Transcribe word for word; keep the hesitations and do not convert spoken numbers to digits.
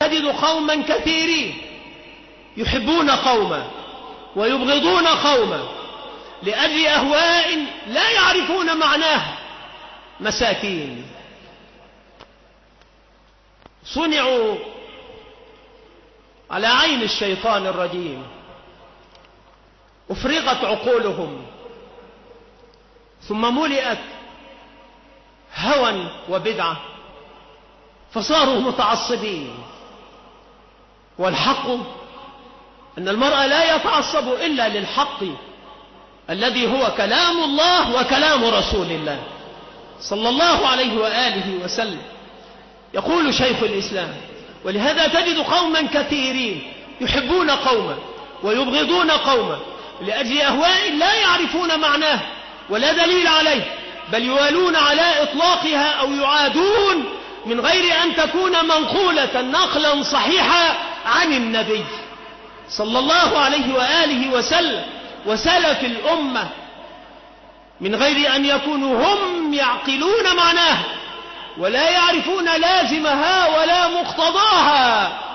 تجد قوما كثيرين يحبون قوما ويبغضون قوما لأجل أهواء لا يعرفون معناها، مساكين صنعوا على عين الشيطان الرجيم، أفرغت عقولهم ثم ملئت هوى وبدعة فصاروا متعصبين. والحق أن المرء لا يتعصب إلا للحق الذي هو كلام الله وكلام رسول الله صلى الله عليه وآله وسلم. يقول شيخ الإسلام: ولهذا تجد قوما كثيرين يحبون قوما ويبغضون قوما لأجل أهواء لا يعرفون معناه ولا دليل عليه، بل يوالون على إطلاقها أو يعادون من غير أن تكون منقولة نقلا صحيحا عن النبي صلى الله عليه وآله وسلم وسلف الأمة، من غير أن يكونوا هم يعقلون معناها ولا يعرفون لازمها ولا مقتضاها.